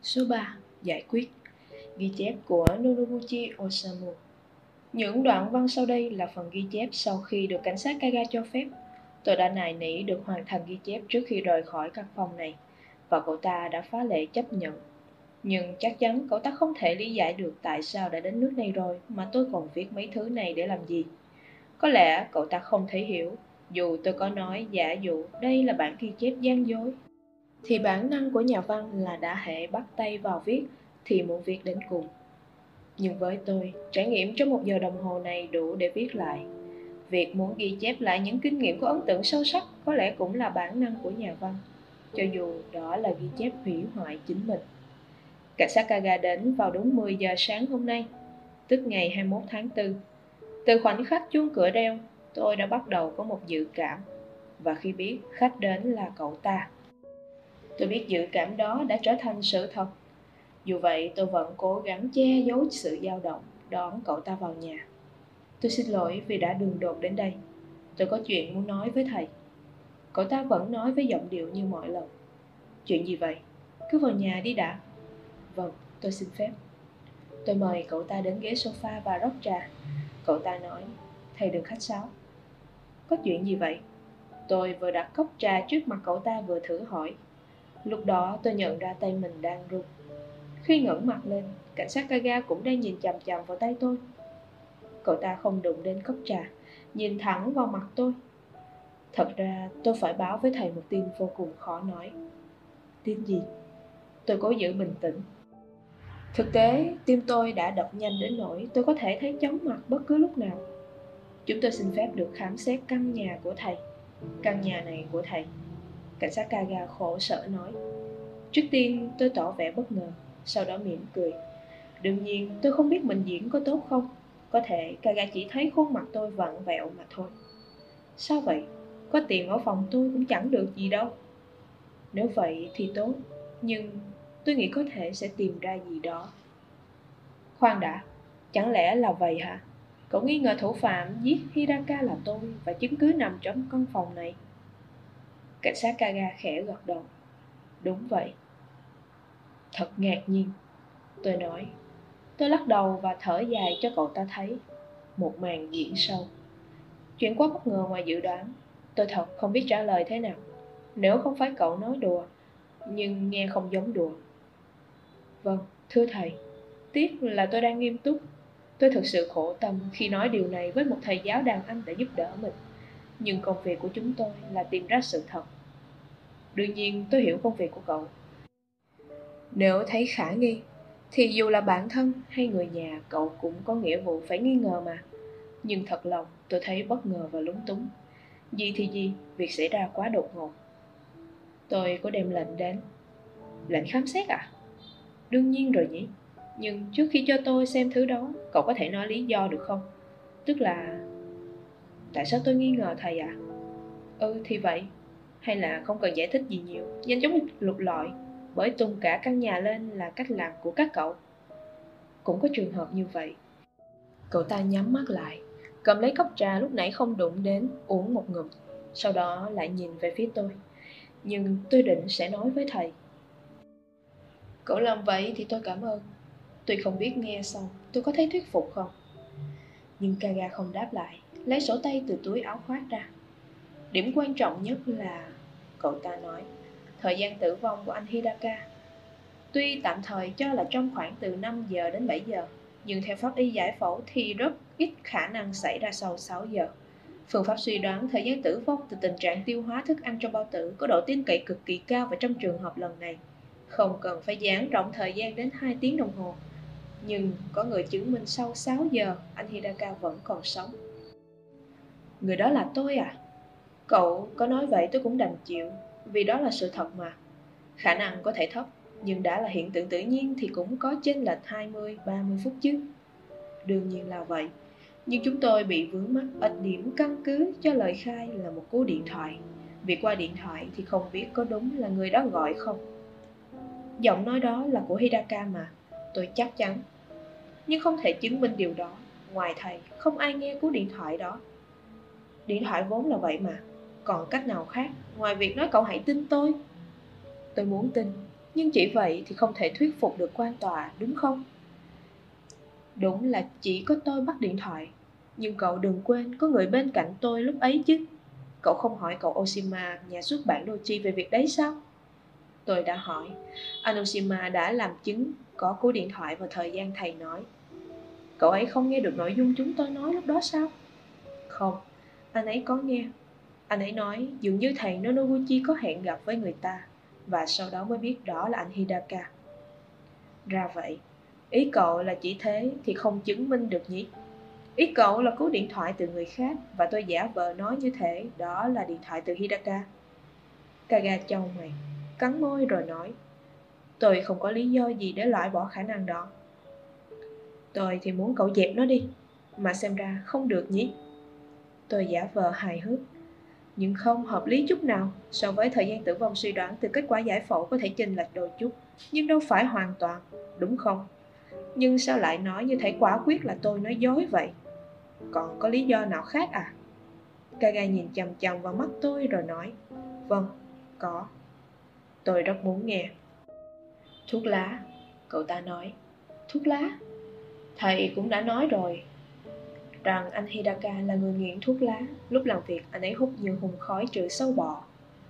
Số 3. Giải quyết. Ghi chép của Nobuchi Osamu. Những đoạn văn sau đây là phần ghi chép sau khi được cảnh sát Kaga cho phép. Tôi đã nài nỉ được hoàn thành ghi chép trước khi rời khỏi căn phòng này, và cậu ta đã phá lệ chấp nhận. Nhưng chắc chắn cậu ta không thể lý giải được tại sao đã đến nước này rồi mà tôi còn viết mấy thứ này để làm gì. Có lẽ cậu ta không thể hiểu, dù tôi có nói giả dụ đây là bản ghi chép gian dối. Thì bản năng của nhà văn là đã hệ bắt tay vào viết thì muốn viết đến cùng. Nhưng với tôi, trải nghiệm trong 1 giờ đồng hồ này đủ để viết lại. Việc muốn ghi chép lại những kinh nghiệm có ấn tượng sâu sắc có lẽ cũng là bản năng của nhà văn, cho dù đó là ghi chép hủy hoại chính mình. Cảnh sát Kaga đến vào đúng 10 giờ sáng hôm nay, tức ngày 21 tháng 4. Từ khoảnh khắc chuông cửa reo, tôi đã bắt đầu có một dự cảm. Và khi biết khách đến là cậu ta, tôi biết dự cảm đó đã trở thành sự thật. Dù vậy, tôi vẫn cố gắng che giấu sự dao động, đón cậu ta vào nhà. Tôi xin lỗi vì đã đường đột đến đây. Tôi có chuyện muốn nói với thầy. Cậu ta vẫn nói với giọng điệu như mọi lần. Chuyện gì vậy? Cứ vào nhà đi đã. Vâng, tôi xin phép. Tôi mời cậu ta đến ghế sofa và rót trà. Cậu ta nói, thầy đừng khách sáo. Có chuyện gì vậy? Tôi vừa đặt cốc trà trước mặt cậu ta vừa thử hỏi. Lúc đó tôi nhận ra tay mình đang run. Khi ngẩng mặt lên, cảnh sát Kaga cũng đang nhìn chằm chằm vào tay tôi. Cậu ta không đụng đến cốc trà, nhìn thẳng vào mặt tôi. Thật ra tôi phải báo với thầy một tin vô cùng khó nói. Tin gì? Tôi cố giữ bình tĩnh. Thực tế, tim tôi đã đập nhanh đến nỗi tôi có thể thấy chóng mặt bất cứ lúc nào. Chúng tôi xin phép được khám xét căn nhà của thầy. Căn nhà này của thầy. Cảnh sát Kaga khổ sở nói. Trước tiên tôi tỏ vẻ bất ngờ, sau đó mỉm cười. Đương nhiên tôi không biết mình diễn có tốt không. Có thể Kaga chỉ thấy khuôn mặt tôi vặn vẹo mà thôi. Sao vậy? Có tiền ở phòng tôi cũng chẳng được gì đâu. Nếu vậy thì tốt, nhưng tôi nghĩ có thể sẽ tìm ra gì đó. Khoan đã, chẳng lẽ là vậy hả? Cậu nghi ngờ thủ phạm giết Hidaka là tôi và chứng cứ nằm trong căn phòng này? Cảnh sát Kaga khẽ gật đầu. Đúng vậy. Thật ngạc nhiên, tôi nói. Tôi lắc đầu và thở dài cho cậu ta thấy. Một màn diễn sâu. Chuyện quá bất ngờ ngoài dự đoán. Tôi thật không biết trả lời thế nào. Nếu không phải cậu nói đùa, nhưng nghe không giống đùa. Vâng, thưa thầy, tiếc là tôi đang nghiêm túc. Tôi thực sự khổ tâm khi nói điều này với một thầy giáo đàn anh đã giúp đỡ mình. Nhưng công việc của chúng tôi là tìm ra sự thật. Đương nhiên tôi hiểu công việc của cậu. Nếu thấy khả nghi, thì dù là bạn thân hay người nhà, cậu cũng có nghĩa vụ phải nghi ngờ mà. Nhưng thật lòng tôi thấy bất ngờ và lúng túng. Gì thì gì, việc xảy ra quá đột ngột. Tôi có đem lệnh đến. Lệnh khám xét à? Đương nhiên rồi nhỉ. Nhưng trước khi cho tôi xem thứ đó, cậu có thể nói lý do được không? Tức là... Tại sao tôi nghi ngờ thầy à? Thì vậy. Hay là không cần giải thích gì nhiều, nhanh chóng lục lọi, bởi tung cả căn nhà lên là cách làm của các cậu. Cũng có trường hợp như vậy. Cậu ta nhắm mắt lại, cầm lấy cốc trà lúc nãy không đụng đến, uống một ngụm. Sau đó lại nhìn về phía tôi. Nhưng tôi định sẽ nói với thầy. Cậu làm vậy thì tôi cảm ơn. Tuy không biết nghe xong tôi có thấy thuyết phục không. Nhưng Kaga không đáp lại, lấy sổ tay từ túi áo khoác ra. Điểm quan trọng nhất là, cậu ta nói, thời gian tử vong của anh Hidaka. Tuy tạm thời cho là trong khoảng từ 5 giờ đến 7 giờ, nhưng theo pháp y giải phẫu thì rất ít khả năng xảy ra sau 6 giờ. Phương pháp suy đoán thời gian tử vong từ tình trạng tiêu hóa thức ăn trong bao tử có độ tin cậy cực kỳ cao, và trong trường hợp lần này không cần phải giảng rộng thời gian đến 2 tiếng đồng hồ. Nhưng có người chứng minh sau 6 giờ anh Hidaka vẫn còn sống. Người đó là tôi à? Cậu có nói vậy tôi cũng đành chịu, vì đó là sự thật mà. Khả năng có thể thấp, nhưng đã là hiện tượng tự nhiên thì cũng có chênh lệch 20-30 phút chứ. Đương nhiên là vậy. Nhưng chúng tôi bị vướng mắc ở điểm căn cứ cho lời khai là một cú điện thoại. Vì qua điện thoại thì không biết có đúng là người đó gọi không. Giọng nói đó là của Hidaka mà, tôi chắc chắn. Nhưng không thể chứng minh điều đó. Ngoài thầy, không ai nghe cú điện thoại đó. Điện thoại vốn là vậy mà. Còn cách nào khác ngoài việc nói cậu hãy tin tôi? Tôi muốn tin, Nhưng chỉ vậy thì không thể thuyết phục được quan tòa, đúng không? Đúng là chỉ có tôi bắt điện thoại. Nhưng cậu đừng quên có người bên cạnh tôi lúc ấy chứ. Cậu không hỏi cậu Oshima, nhà xuất bản Doji về việc đấy sao? Tôi đã hỏi. Anh Oshima đã làm chứng có cú điện thoại vào thời gian thầy nói. Cậu ấy không nghe được nội dung chúng tôi nói lúc đó sao? Không, anh ấy có nghe. Anh ấy nói dường như thầy Nonoguchi có hẹn gặp với người ta, và sau đó mới biết đó là anh Hidaka. Ra vậy, ý cậu là chỉ thế thì không chứng minh được nhỉ? Ý cậu là cú điện thoại từ người khác, và tôi giả vờ nói như thế đó là điện thoại từ Hidaka. Kaga chau mày, cắn môi rồi nói, tôi không có lý do gì để loại bỏ khả năng đó. Tôi thì muốn cậu dẹp nó đi, mà xem ra không được nhỉ? Tôi giả vờ hài hước, nhưng không hợp lý chút nào. So với thời gian tử vong suy đoán từ kết quả giải phẫu có thể chênh lệch đôi chút, nhưng đâu phải hoàn toàn, đúng không? Nhưng sao lại nói như thể quả quyết là tôi nói dối vậy? Còn có lý do nào khác à? Kaga nhìn chằm chằm vào mắt tôi rồi nói, vâng, có. Tôi rất muốn nghe. Thuốc lá, cậu ta nói. Thuốc lá? Thầy cũng đã nói rồi rằng anh Hidaka là người nghiện thuốc lá. Lúc làm việc anh ấy hút như hùng khói trừ sâu bọ.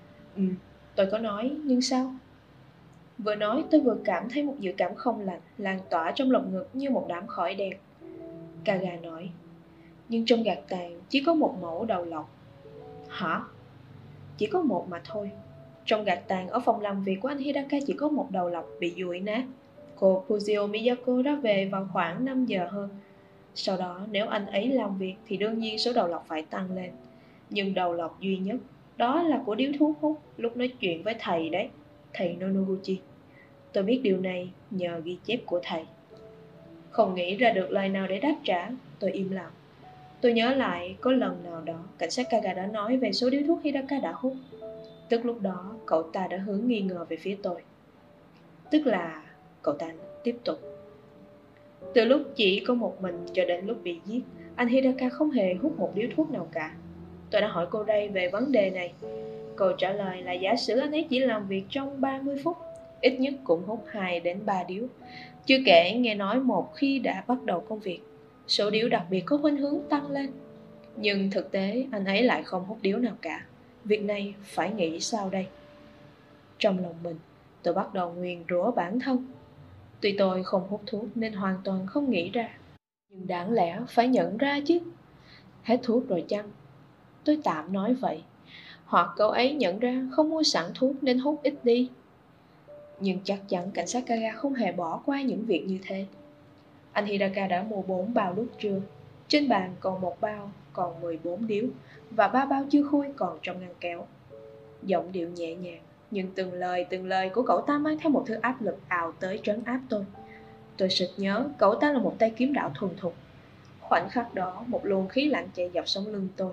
Tôi có nói, nhưng sao? Vừa nói tôi vừa cảm thấy một dự cảm không lành lan tỏa trong lồng ngực như một đám khói đen. Kaga nói, nhưng trong gạt tàn chỉ có một mẫu đầu lọc. Hả? Chỉ có một mà thôi. Trong gạt tàn ở phòng làm việc của anh Hidaka chỉ có một đầu lọc bị dụi nát. Cô Fujio Miyako đã về vào khoảng 5 giờ hơn. Sau đó nếu anh ấy làm việc thì đương nhiên số đầu lọc phải tăng lên. Nhưng đầu lọc duy nhất đó là của điếu thuốc hút lúc nói chuyện với thầy đấy, thầy Nonoguchi. Tôi biết điều này nhờ ghi chép của thầy. Không nghĩ ra được lời nào để đáp trả, tôi im lặng. Tôi nhớ lại có lần nào đó cảnh sát Kaga đã nói về số điếu thuốc Hidaka đã hút. Tức lúc đó cậu ta đã hướng nghi ngờ về phía tôi. Tức là cậu ta tiếp tục. Từ lúc chỉ có một mình cho đến lúc bị giết, anh Hidaka không hề hút một điếu thuốc nào cả. Tôi đã hỏi cô đây về vấn đề này. Câu trả lời là giả sử anh ấy chỉ làm việc trong 30 phút, ít nhất cũng hút 2 đến 3 điếu. Chưa kể nghe nói một khi đã bắt đầu công việc, số điếu đặc biệt có khuynh hướng tăng lên. Nhưng thực tế anh ấy lại không hút điếu nào cả. Việc này phải nghĩ sao đây? Trong lòng mình, tôi bắt đầu nguyền rủa bản thân. Tuy tôi không hút thuốc nên hoàn toàn không nghĩ ra, nhưng đáng lẽ phải nhận ra chứ. Hết thuốc rồi chăng? Tôi tạm nói vậy. Hoặc cậu ấy nhận ra không mua sẵn thuốc nên hút ít đi. Nhưng chắc chắn cảnh sát Kaga không hề bỏ qua những việc như thế. Anh Hidaka đã mua 4 bao lúc trưa. Trên bàn còn một bao, còn 14 điếu, và 3 bao chưa khui còn trong ngăn kéo. Giọng điệu nhẹ nhàng, nhưng từng lời của cậu ta mang theo một thứ áp lực ào tới trấn áp tôi. Tôi sực nhớ cậu ta là một tay kiếm đạo thuần thục. Khoảnh khắc đó một luồng khí lạnh chạy dọc sống lưng tôi.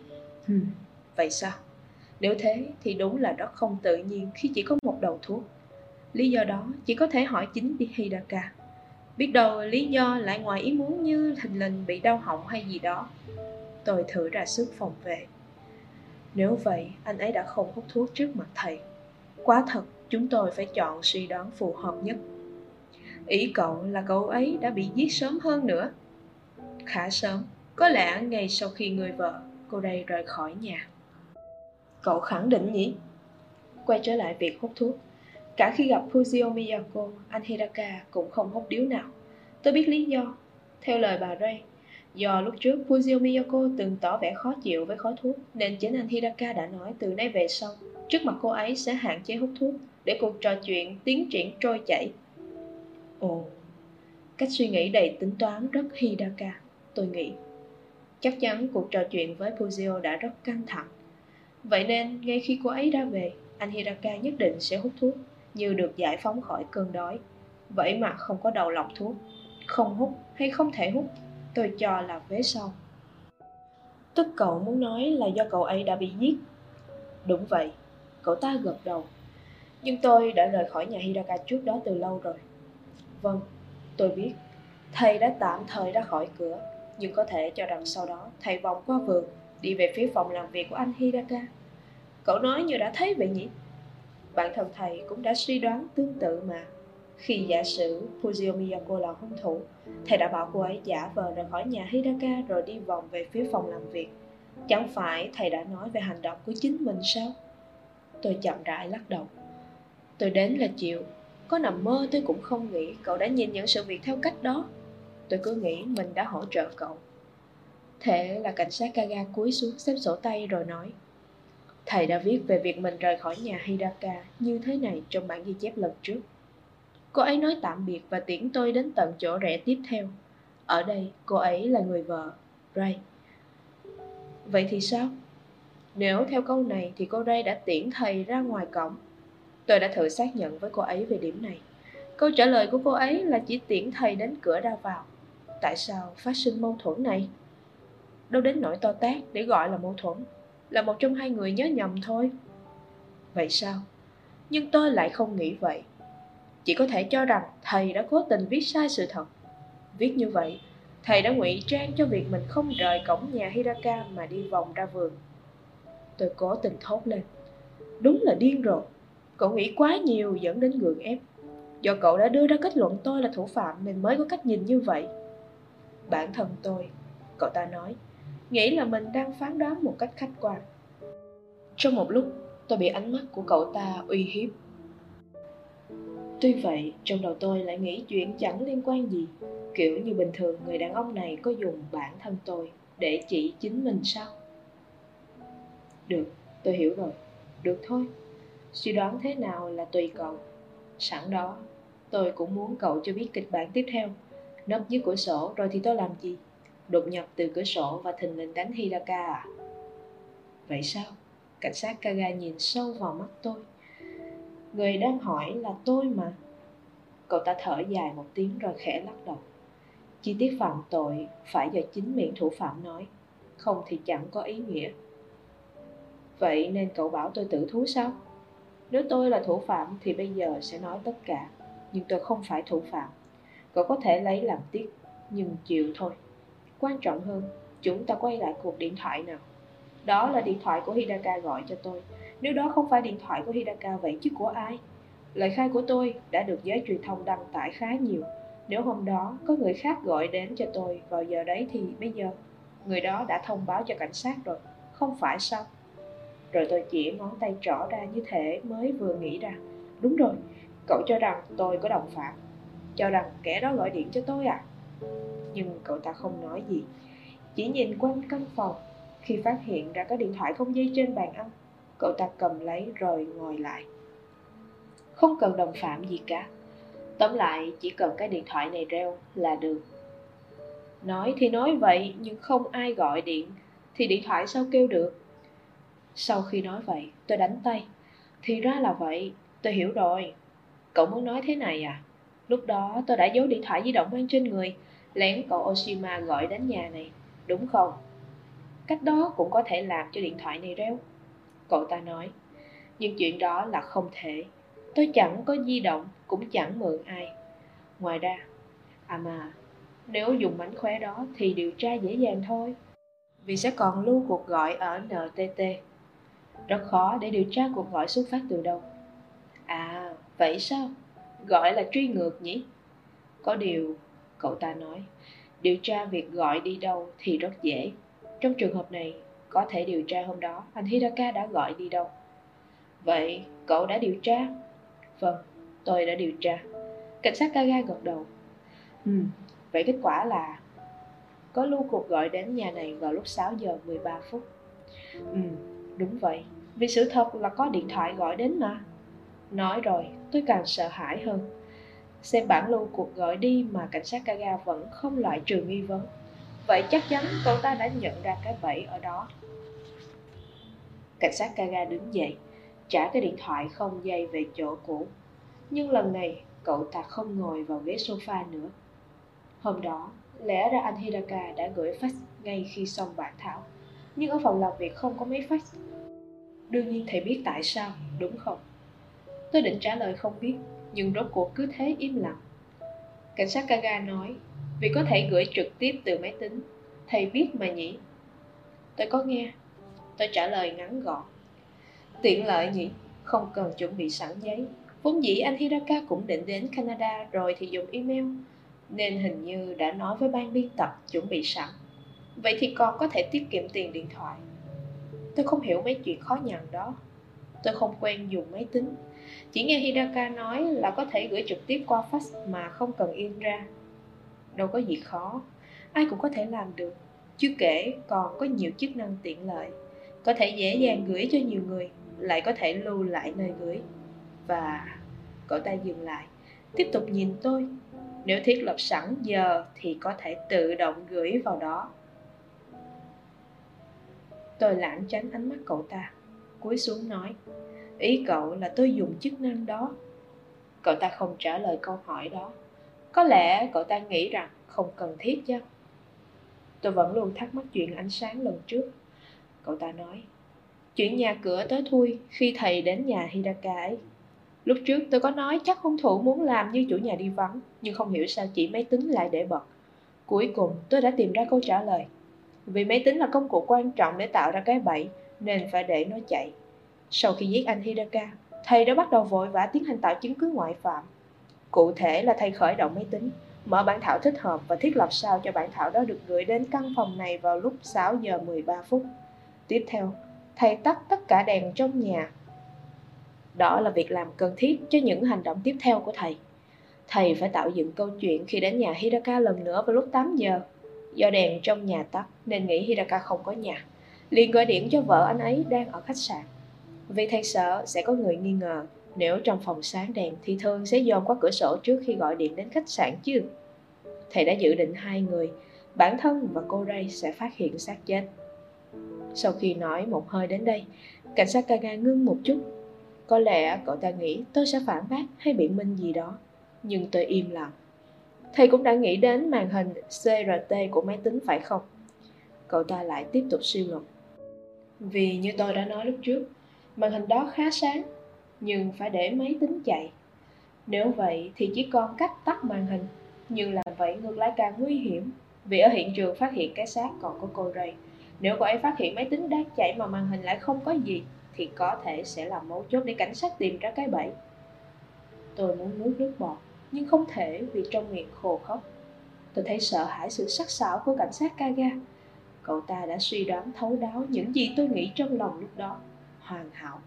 Vậy sao? Nếu thế thì đúng là rất không tự nhiên khi chỉ có một đầu thuốc. Lý do đó chỉ có thể hỏi chính Hidaka. Biết đâu lý do lại ngoài ý muốn như thình lình bị đau họng hay gì đó. Tôi thử ra sức phòng vệ. Nếu vậy anh ấy đã không hút thuốc trước mặt thầy. Quá thật, chúng tôi phải chọn suy đoán phù hợp nhất. Ý cậu là cậu ấy đã bị giết sớm hơn nữa. Khá sớm, có lẽ ngay sau khi người vợ cô đây rời khỏi nhà. Cậu khẳng định nhỉ? Quay trở lại việc hút thuốc. Cả khi gặp Fujio Miyako, anh Hidaka cũng không hút điếu nào. Tôi biết lý do. Theo lời bà Ray, do lúc trước Fujio Miyako từng tỏ vẻ khó chịu với khói thuốc, nên chính anh Hidaka đã nói từ nay về sau, trước mặt cô ấy sẽ hạn chế hút thuốc, để cuộc trò chuyện tiến triển trôi chảy. Ồ, cách suy nghĩ đầy tính toán rất Hidaka, tôi nghĩ. Chắc chắn cuộc trò chuyện với Fujio đã rất căng thẳng. Vậy nên, ngay khi cô ấy ra về, anh Hidaka nhất định sẽ hút thuốc, như được giải phóng khỏi cơn đói. Vậy mà không có đầu lọc thuốc. Không hút hay không thể hút, tôi cho là vế sau. Tức cậu muốn nói là do cậu ấy đã bị giết. Đúng vậy, cậu ta gật đầu. Nhưng tôi đã rời khỏi nhà Hidaka trước đó từ lâu rồi. Vâng, tôi biết. Thầy đã tạm thời ra khỏi cửa, nhưng có thể cho rằng sau đó thầy vòng qua vườn, đi về phía phòng làm việc của anh Hidaka. Cậu nói như đã thấy vậy nhỉ? Bản thân thầy cũng đã suy đoán tương tự mà. Khi giả sử Fujio Miyako là hung thủ, thầy đã bảo cô ấy giả vờ rời khỏi nhà Hidaka rồi đi vòng về phía phòng làm việc. Chẳng phải thầy đã nói về hành động của chính mình sao? Tôi chậm rãi lắc đầu. Tôi đến là chịu. Có nằm mơ tôi cũng không nghĩ cậu đã nhìn nhận sự việc theo cách đó. Tôi cứ nghĩ mình đã hỗ trợ cậu. Thế là cảnh sát Kaga cúi xuống xếp sổ tay rồi nói: thầy đã viết về việc mình rời khỏi nhà Hidaka như thế này trong bản ghi chép lần trước. Cô ấy nói tạm biệt và tiễn tôi đến tận chỗ rẽ tiếp theo. Ở đây cô ấy là người vợ, Ray. Vậy thì sao? Nếu theo câu này thì cô Ray đã tiễn thầy ra ngoài cổng. Tôi đã thử xác nhận với cô ấy về điểm này. Câu trả lời của cô ấy là chỉ tiễn thầy đến cửa ra vào. Tại sao phát sinh mâu thuẫn này? Đâu đến nỗi to tát để gọi là mâu thuẫn. Là một trong hai người nhớ nhầm thôi. Vậy sao? Nhưng tôi lại không nghĩ vậy. Chỉ có thể cho rằng thầy đã cố tình viết sai sự thật. Viết như vậy, thầy đã ngụy trang cho việc mình không rời cổng nhà Hidaka mà đi vòng ra vườn. Tôi cố tình thốt lên. Đúng là điên rồi. Cậu nghĩ quá nhiều dẫn đến gượng ép. Do cậu đã đưa ra kết luận tôi là thủ phạm nên mới có cách nhìn như vậy. Bản thân tôi, cậu ta nói, nghĩ là mình đang phán đoán một cách khách quan. Trong một lúc, tôi bị ánh mắt của cậu ta uy hiếp. Tuy vậy, trong đầu tôi lại nghĩ chuyện chẳng liên quan gì. Kiểu như bình thường người đàn ông này có dùng bản thân tôi để chỉ chính mình sao? Được, tôi hiểu rồi. Được thôi. Suy đoán thế nào là tùy cậu. Sẵn đó, tôi cũng muốn cậu cho biết kịch bản tiếp theo. Nấp dưới cửa sổ rồi thì tôi làm gì? Đột nhập từ cửa sổ và thình lình đánh Hidaka à? Vậy sao? Cảnh sát Kaga nhìn sâu vào mắt tôi. Người đang hỏi là tôi mà. Cậu ta thở dài một tiếng rồi khẽ lắc đầu. Chi tiết phạm tội phải do chính miệng thủ phạm nói, không thì chẳng có ý nghĩa. Vậy nên cậu bảo tôi tự thú sao? Nếu tôi là thủ phạm thì bây giờ sẽ nói tất cả. Nhưng tôi không phải thủ phạm. Cậu có thể lấy làm tiếc, nhưng chịu thôi. Quan trọng hơn, chúng ta quay lại cuộc điện thoại nào. Đó là điện thoại của Hidaka gọi cho tôi. Nếu đó không phải điện thoại của Hidaka, vậy chứ của ai? Lời khai của tôi đã được giới truyền thông đăng tải khá nhiều. Nếu hôm đó có người khác gọi đến cho tôi vào giờ đấy thì bây giờ người đó đã thông báo cho cảnh sát rồi, không phải sao? Rồi tôi chỉ ngón tay trỏ ra như thể mới vừa nghĩ ra. Đúng rồi, cậu cho rằng tôi có đồng phạm, cho rằng kẻ đó gọi điện cho tôi à? Nhưng cậu ta không nói gì, chỉ nhìn quanh căn phòng. Khi phát hiện ra có điện thoại không dây trên bàn ăn, cậu ta cầm lấy rồi ngồi lại. Không cần đồng phạm gì cả. Tóm lại chỉ cần cái điện thoại này reo là được. Nói thì nói vậy, nhưng không ai gọi điện thì điện thoại sao kêu được? Sau khi nói vậy, tôi đánh tay. Thì ra là vậy, tôi hiểu rồi. Cậu muốn nói thế này à? Lúc đó tôi đã giấu điện thoại di động mang trên người, lén cậu Oshima gọi đến nhà này, đúng không? Cách đó cũng có thể làm cho điện thoại này reo, cậu ta nói. Nhưng chuyện đó là không thể. Tôi chẳng có di động, cũng chẳng mượn ai. Ngoài ra, mà nếu dùng mánh khóe đó thì điều tra dễ dàng thôi. Vì sẽ còn lưu cuộc gọi ở NTT. Rất khó để điều tra cuộc gọi xuất phát từ đâu. À, vậy sao? Gọi là truy ngược nhỉ? Có điều, cậu ta nói, điều tra việc gọi đi đâu thì rất dễ. Trong trường hợp này, có thể điều tra hôm đó anh Hidaka đã gọi đi đâu. Vậy, cậu đã điều tra? Vâng, tôi đã điều tra. Cảnh sát Kaga gật đầu. Vậy kết quả là có lưu cuộc gọi đến nhà này vào lúc 6 giờ 13 phút. Đúng vậy. Vì sự thật là có điện thoại gọi đến mà. Nói rồi, tôi càng sợ hãi hơn. Xem bản lưu cuộc gọi đi mà cảnh sát Kaga vẫn không loại trừ nghi vấn. Vậy chắc chắn cậu ta đã nhận ra cái bẫy ở đó. Cảnh sát Kaga đứng dậy, trả cái điện thoại không dây về chỗ cũ. Nhưng lần này, cậu ta không ngồi vào ghế sofa nữa. Hôm đó, lẽ ra anh Hidaka đã gửi fax ngay khi xong bản thảo. Nhưng ở phòng làm việc không có máy fax. Đương nhiên thầy biết tại sao, đúng không? Tôi định trả lời không biết, nhưng rốt cuộc cứ thế im lặng. Cảnh sát Kaga nói, vì có thể gửi trực tiếp từ máy tính. Thầy biết mà nhỉ? Tôi có nghe. Tôi trả lời ngắn gọn. Tiện lợi nhỉ? Không cần chuẩn bị sẵn giấy. Vốn dĩ anh Hiraka cũng định đến Canada rồi thì dùng email, nên hình như đã nói với ban biên tập chuẩn bị sẵn. Vậy thì còn có thể tiết kiệm tiền điện thoại. Tôi không hiểu mấy chuyện khó nhằn đó. Tôi không quen dùng máy tính. Chỉ nghe Hidaka nói là có thể gửi trực tiếp qua fax mà không cần in ra. Đâu có gì khó, ai cũng có thể làm được. Chưa kể còn có nhiều chức năng tiện lợi, có thể dễ dàng gửi cho nhiều người, lại có thể lưu lại nơi gửi. Và cậu ta dừng lại, tiếp tục nhìn tôi. Nếu thiết lập sẵn giờ thì có thể tự động gửi vào đó. Tôi lảng tránh ánh mắt cậu ta, cúi xuống nói, ý cậu là tôi dùng chức năng đó. Cậu ta không trả lời câu hỏi đó. Có lẽ cậu ta nghĩ rằng không cần thiết chứ. Tôi vẫn luôn thắc mắc chuyện ánh sáng lần trước. Cậu ta nói, chuyện nhà cửa tối thui khi thầy đến nhà Hidaka ấy. Lúc trước tôi có nói chắc hung thủ muốn làm như chủ nhà đi vắng, nhưng không hiểu sao chỉ máy tính lại để bật. Cuối cùng tôi đã tìm ra câu trả lời. Vì máy tính là công cụ quan trọng để tạo ra cái bẫy, nên phải để nó chạy. Sau khi giết anh Hidaka, thầy đã bắt đầu vội vã tiến hành tạo chứng cứ ngoại phạm. Cụ thể là thầy khởi động máy tính, mở bản thảo thích hợp và thiết lập sao cho bản thảo đó được gửi đến căn phòng này vào lúc 6 giờ 13 phút. Tiếp theo, thầy tắt tất cả đèn trong nhà. Đó là việc làm cần thiết cho những hành động tiếp theo của thầy. Thầy phải tạo dựng câu chuyện khi đến nhà Hidaka lần nữa vào lúc 8 giờ. Do đèn trong nhà tắt nên nghĩ Hidaka không có nhà, liền gọi điện cho vợ anh ấy đang ở khách sạn. Vì thầy sợ sẽ có người nghi ngờ, nếu trong phòng sáng đèn thì thường sẽ dòm qua cửa sổ trước khi gọi điện đến khách sạn chứ. Thầy đã dự định hai người, bản thân và cô Ray sẽ phát hiện xác chết. Sau khi nói một hơi đến đây, cảnh sát Kaga ngưng một chút. Có lẽ cậu ta nghĩ tôi sẽ phản bác hay biện minh gì đó, nhưng tôi im lặng. Thầy cũng đã nghĩ đến màn hình CRT của máy tính phải không? Cậu ta lại tiếp tục suy luận. Vì như tôi đã nói lúc trước, màn hình đó khá sáng, nhưng phải để máy tính chạy. Nếu vậy thì chỉ còn cách tắt màn hình, nhưng làm vậy ngược lại càng nguy hiểm. Vì ở hiện trường phát hiện cái xác còn có cô Ray. Nếu cô ấy phát hiện máy tính đang chạy mà màn hình lại không có gì, thì có thể sẽ là mấu chốt để cảnh sát tìm ra cái bẫy. Tôi muốn nuốt nước bọt, nhưng không thể vì trong miệng khô khốc. Tôi thấy sợ hãi sự sắc sảo của cảnh sát Kaga. Cậu ta đã suy đoán thấu đáo những gì tôi nghĩ trong lòng lúc đó. Hoàn hảo.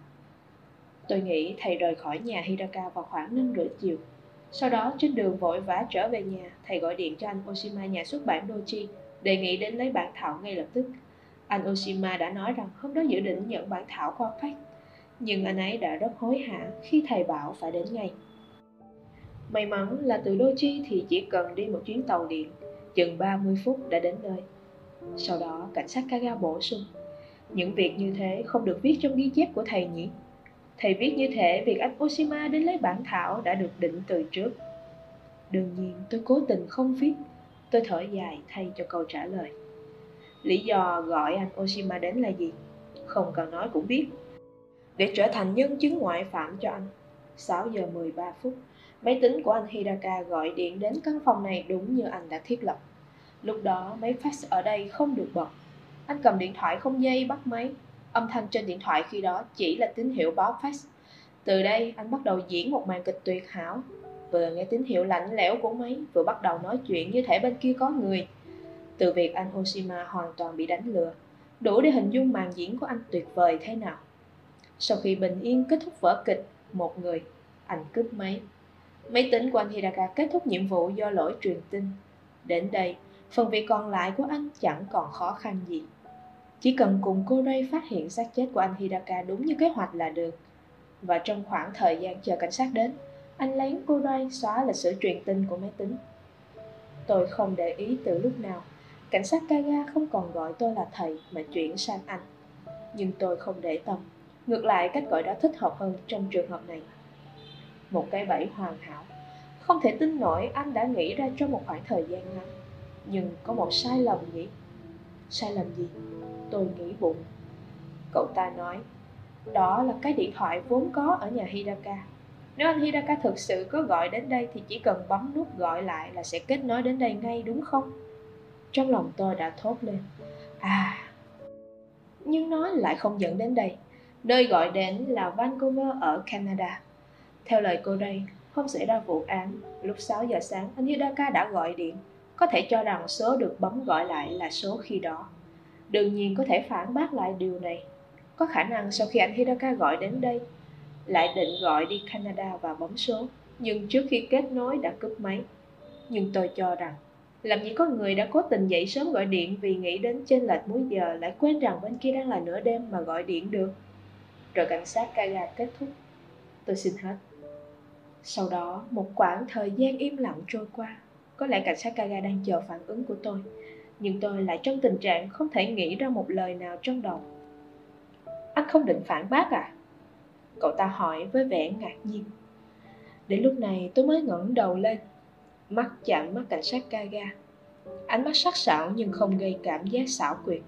Tôi nghĩ thầy rời khỏi nhà Hidaka vào khoảng 5 rưỡi chiều. Sau đó trên đường vội vã trở về nhà, thầy gọi điện cho anh Oshima nhà xuất bản Doji, đề nghị đến lấy bản thảo ngay lập tức. Anh Oshima đã nói rằng hôm đó dự định nhận bản thảo qua fax, nhưng anh ấy đã rất hối hả khi thầy bảo phải đến ngay. May mắn là từ Doji thì chỉ cần đi một chuyến tàu điện, chừng 30 phút đã đến nơi. Sau đó cảnh sát Kaga bổ sung, những việc như thế không được viết trong ghi chép của thầy nhỉ? Thầy viết như thể việc anh Oshima đến lấy bản thảo đã được định từ trước. Đương nhiên tôi cố tình không viết. Tôi thở dài thay cho câu trả lời. Lý do gọi anh Oshima đến là gì? Không cần nói cũng biết. Để trở thành nhân chứng ngoại phạm cho anh. 6 giờ 13 phút, máy tính của anh Hidaka gọi điện đến căn phòng này đúng như anh đã thiết lập. Lúc đó máy fax ở đây không được bật. Anh cầm điện thoại không dây bắt máy. Âm thanh trên điện thoại khi đó chỉ là tín hiệu báo fax. Từ đây anh bắt đầu diễn một màn kịch tuyệt hảo. Vừa nghe tín hiệu lạnh lẽo của máy, vừa bắt đầu nói chuyện như thể bên kia có người. Từ việc anh Oshima hoàn toàn bị đánh lừa, đủ để hình dung màn diễn của anh tuyệt vời thế nào. Sau khi bình yên kết thúc vở kịch một người, anh cướp máy. Máy tính của anh Hidaka kết thúc nhiệm vụ do lỗi truyền tin. Đến đây, phần việc còn lại của anh chẳng còn khó khăn gì. Chỉ cần cùng cô Ray phát hiện xác chết của anh Hidaka đúng như kế hoạch là được. Và trong khoảng thời gian chờ cảnh sát đến, anh lén cô Ray xóa lịch sử truyền tin của máy tính. Tôi không để ý từ lúc nào, cảnh sát Kaga không còn gọi tôi là thầy mà chuyển sang anh. Nhưng tôi không để tâm, ngược lại cách gọi đó thích hợp hơn trong trường hợp này. Một cái bẫy hoàn hảo. Không thể tin nổi anh đã nghĩ ra trong một khoảng thời gian ngắn. Nhưng có một sai lầm nhỉ? Sai lầm gì? Tôi nghĩ bụng. Cậu ta nói, đó là cái điện thoại vốn có ở nhà Hidaka. Nếu anh Hidaka thực sự có gọi đến đây thì chỉ cần bấm nút gọi lại là sẽ kết nối đến đây ngay đúng không? Trong lòng tôi đã thốt lên. À, nhưng nó lại không dẫn đến đây. Nơi gọi đến là Vancouver ở Canada. Theo lời cô đây, hôm xảy ra vụ án, lúc 6 giờ sáng anh Hidaka đã gọi điện. Có thể cho rằng số được bấm gọi lại là số khi đó. Đương nhiên có thể phản bác lại điều này. Có khả năng sau khi anh Hidaka gọi đến đây, lại định gọi đi Canada và bấm số, nhưng trước khi kết nối đã cúp máy. Nhưng tôi cho rằng, làm gì có người đã cố tình dậy sớm gọi điện vì nghĩ đến chênh lệch múi giờ lại quên rằng bên kia đang là nửa đêm mà gọi điện được. Rồi cảnh sát Kaga kết thúc. Tôi xin hết. Sau đó, một quãng thời gian im lặng trôi qua. Có lẽ cảnh sát Kaga đang chờ phản ứng của tôi, nhưng tôi lại trong tình trạng không thể nghĩ ra một lời nào trong đầu. Anh không định phản bác à? Cậu ta hỏi với vẻ ngạc nhiên. Đến lúc này tôi mới ngẩng đầu lên, mắt chạm mắt cảnh sát Kaga. Ánh mắt sắc sảo nhưng không gây cảm giác xảo quyệt.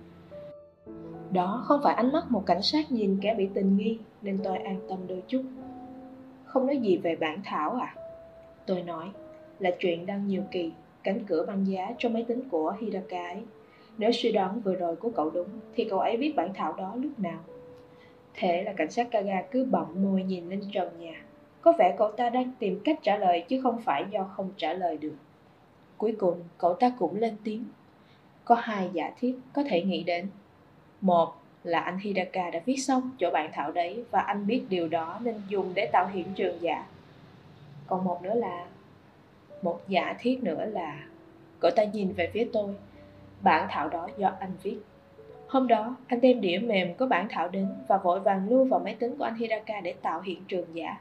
Đó không phải ánh mắt một cảnh sát nhìn kẻ bị tình nghi, nên tôi an tâm đôi chút. Không nói gì về bản thảo à? Tôi nói, là chuyện đăng nhiều kỳ, cánh cửa băng giá trong máy tính của Hidaka ấy. Nếu suy đoán vừa rồi của cậu đúng, thì cậu ấy viết bản thảo đó lúc nào? Thế là cảnh sát Kaga cứ bậm môi nhìn lên trần nhà. Có vẻ cậu ta đang tìm cách trả lời chứ không phải do không trả lời được. Cuối cùng cậu ta cũng lên tiếng. Có hai giả thiết có thể nghĩ đến. Một là anh Hidaka đã viết xong chỗ bản thảo đấy và anh biết điều đó nên dùng để tạo hiện trường giả. Còn một giả thiết nữa là cậu ta nhìn về phía tôi. Bản thảo đó do anh viết. Hôm đó anh đem đĩa mềm có bản thảo đến và vội vàng lưu vào máy tính của anh Hidaka để tạo hiện trường giả.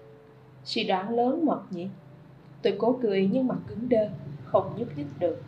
Suy đoán lớn mật nhỉ? Tôi cố cười nhưng mặt cứng đơ, không nhúc nhích được.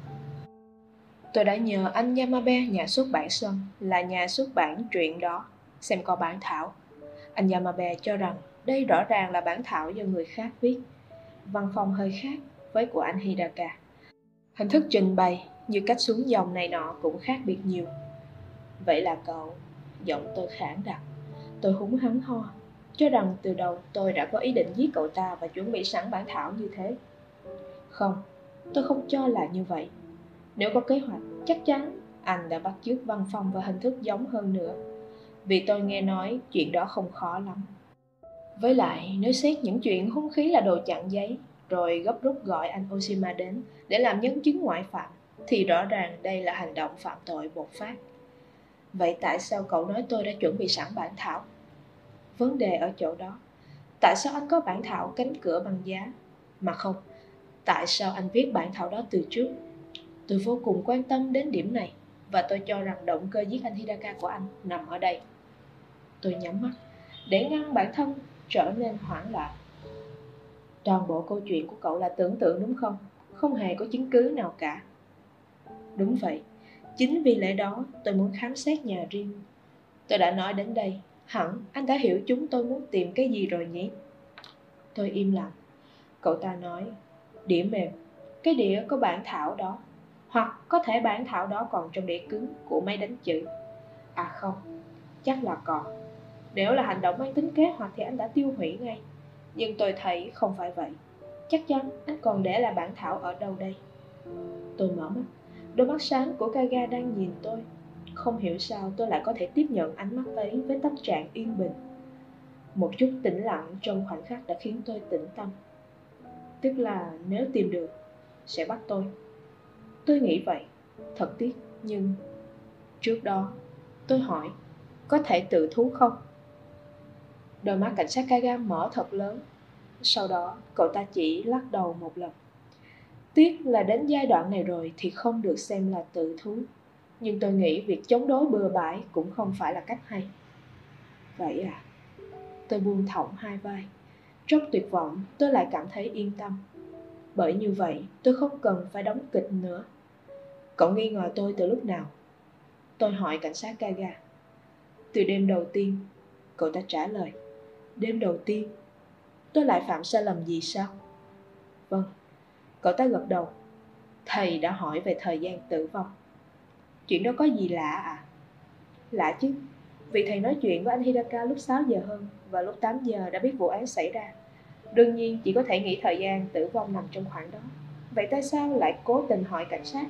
Tôi đã nhờ anh Yamabe, nhà xuất bản Sun, là nhà xuất bản truyện đó, xem qua bản thảo. Anh Yamabe cho rằng đây rõ ràng là bản thảo do người khác viết. Văn phong hơi khác với của anh Hidaka. Hình thức trình bày như cách xuống dòng này nọ cũng khác biệt nhiều. Vậy là cậu, giọng tôi khản đặc. Tôi húng hắn ho, cho rằng từ đầu tôi đã có ý định giết cậu ta và chuẩn bị sẵn bản thảo như thế. Không, tôi không cho là như vậy. Nếu có kế hoạch, chắc chắn anh đã bắt chước văn phong và hình thức giống hơn nữa. Vì tôi nghe nói chuyện đó không khó lắm. Với lại, nếu xét những chuyện hung khí là đồ chặn giấy, rồi gấp rút gọi anh Oshima đến để làm nhân chứng ngoại phạm, thì rõ ràng đây là hành động phạm tội bột phát. Vậy tại sao cậu nói tôi đã chuẩn bị sẵn bản thảo? Vấn đề ở chỗ đó. Tại sao anh có bản thảo cánh cửa băng giá? Mà không, tại sao anh viết bản thảo đó từ trước? Tôi vô cùng quan tâm đến điểm này, và tôi cho rằng động cơ giết anh Hidaka của anh nằm ở đây. Tôi nhắm mắt, để ngăn bản thân trở nên hoảng loạn. Toàn bộ câu chuyện của cậu là tưởng tượng đúng không? Không hề có chứng cứ nào cả. Đúng vậy. Chính vì lẽ đó tôi muốn khám xét nhà riêng. Tôi đã nói đến đây, hẳn anh đã hiểu chúng tôi muốn tìm cái gì rồi nhỉ? Tôi im lặng. Cậu ta nói, đĩa mềm, cái đĩa có bản thảo đó. Hoặc có thể bản thảo đó còn trong đĩa cứng của máy đánh chữ. À không, chắc là còn. Nếu là hành động mang tính kế hoạch thì anh đã tiêu hủy ngay. Nhưng tôi thấy không phải vậy. Chắc chắn anh còn để lại bản thảo ở đâu đây? Tôi mở mắt. Đôi mắt sáng của Kaga đang nhìn tôi. Không hiểu sao tôi lại có thể tiếp nhận ánh mắt ấy với tâm trạng yên bình. Một chút tĩnh lặng trong khoảnh khắc đã khiến tôi tĩnh tâm. Tức là nếu tìm được, sẽ bắt tôi. Tôi nghĩ vậy. Thật tiếc, nhưng... Trước đó, tôi hỏi, có thể tự thú không? Đôi mắt cảnh sát Kaga mở thật lớn. Sau đó, cậu ta chỉ lắc đầu một lần. Tiếc là đến giai đoạn này rồi thì không được xem là tự thú. Nhưng tôi nghĩ việc chống đối bừa bãi cũng không phải là cách hay. Vậy à? Tôi buông thõng hai vai. Trong tuyệt vọng, tôi lại cảm thấy yên tâm. Bởi như vậy, tôi không cần phải đóng kịch nữa. Cậu nghi ngờ tôi từ lúc nào? Tôi hỏi cảnh sát Kaga. Từ đêm đầu tiên, cậu ta trả lời. Đêm đầu tiên? Tôi lại phạm sai lầm gì sao? Vâng, cậu ta gật đầu. Thầy đã hỏi về thời gian tử vong. Chuyện đó có gì lạ à? Lạ chứ, vì thầy nói chuyện với anh Hidaka lúc 6 giờ hơn và lúc 8 giờ đã biết vụ án xảy ra. Đương nhiên chỉ có thể nghĩ thời gian tử vong nằm trong khoảng đó. Vậy tại sao lại cố tình hỏi cảnh sát?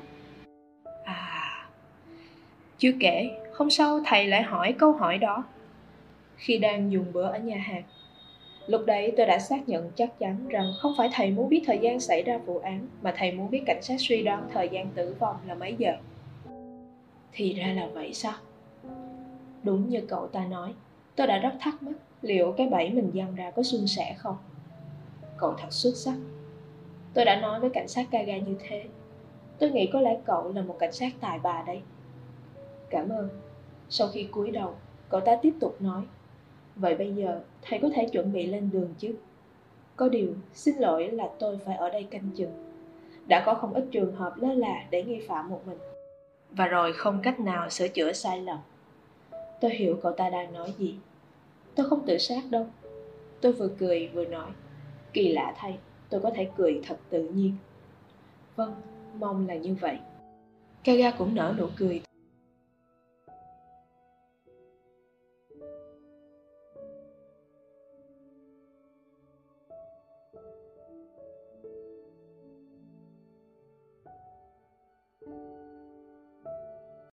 À, chưa kể, hôm sau thầy lại hỏi câu hỏi đó. khi đang dùng bữa ở nhà hàng. Lúc đấy tôi đã xác nhận chắc chắn rằng không phải thầy muốn biết thời gian xảy ra vụ án, mà thầy muốn biết cảnh sát suy đoán thời gian tử vong là mấy giờ. Thì ra là vậy sao? Đúng như cậu ta nói, tôi đã rất thắc mắc liệu cái bẫy mình giăng ra có suôn sẻ không. Cậu thật xuất sắc. Tôi đã nói với cảnh sát Kaga như thế. Tôi nghĩ có lẽ cậu là một cảnh sát tài ba đấy. Cảm ơn. Sau khi cúi đầu, cậu ta tiếp tục nói, vậy bây giờ thầy có thể chuẩn bị lên đường chứ? Có điều, xin lỗi là tôi phải ở đây canh chừng. Đã có không ít trường hợp lơ là để nghi phạm một mình, và rồi không cách nào sửa chữa sai lầm. Tôi hiểu cậu ta đang nói gì. Tôi không tự sát đâu. Tôi vừa cười vừa nói, kỳ lạ thay, tôi có thể cười thật tự nhiên. Vâng, mong là như vậy. Kaga cũng nở nụ cười.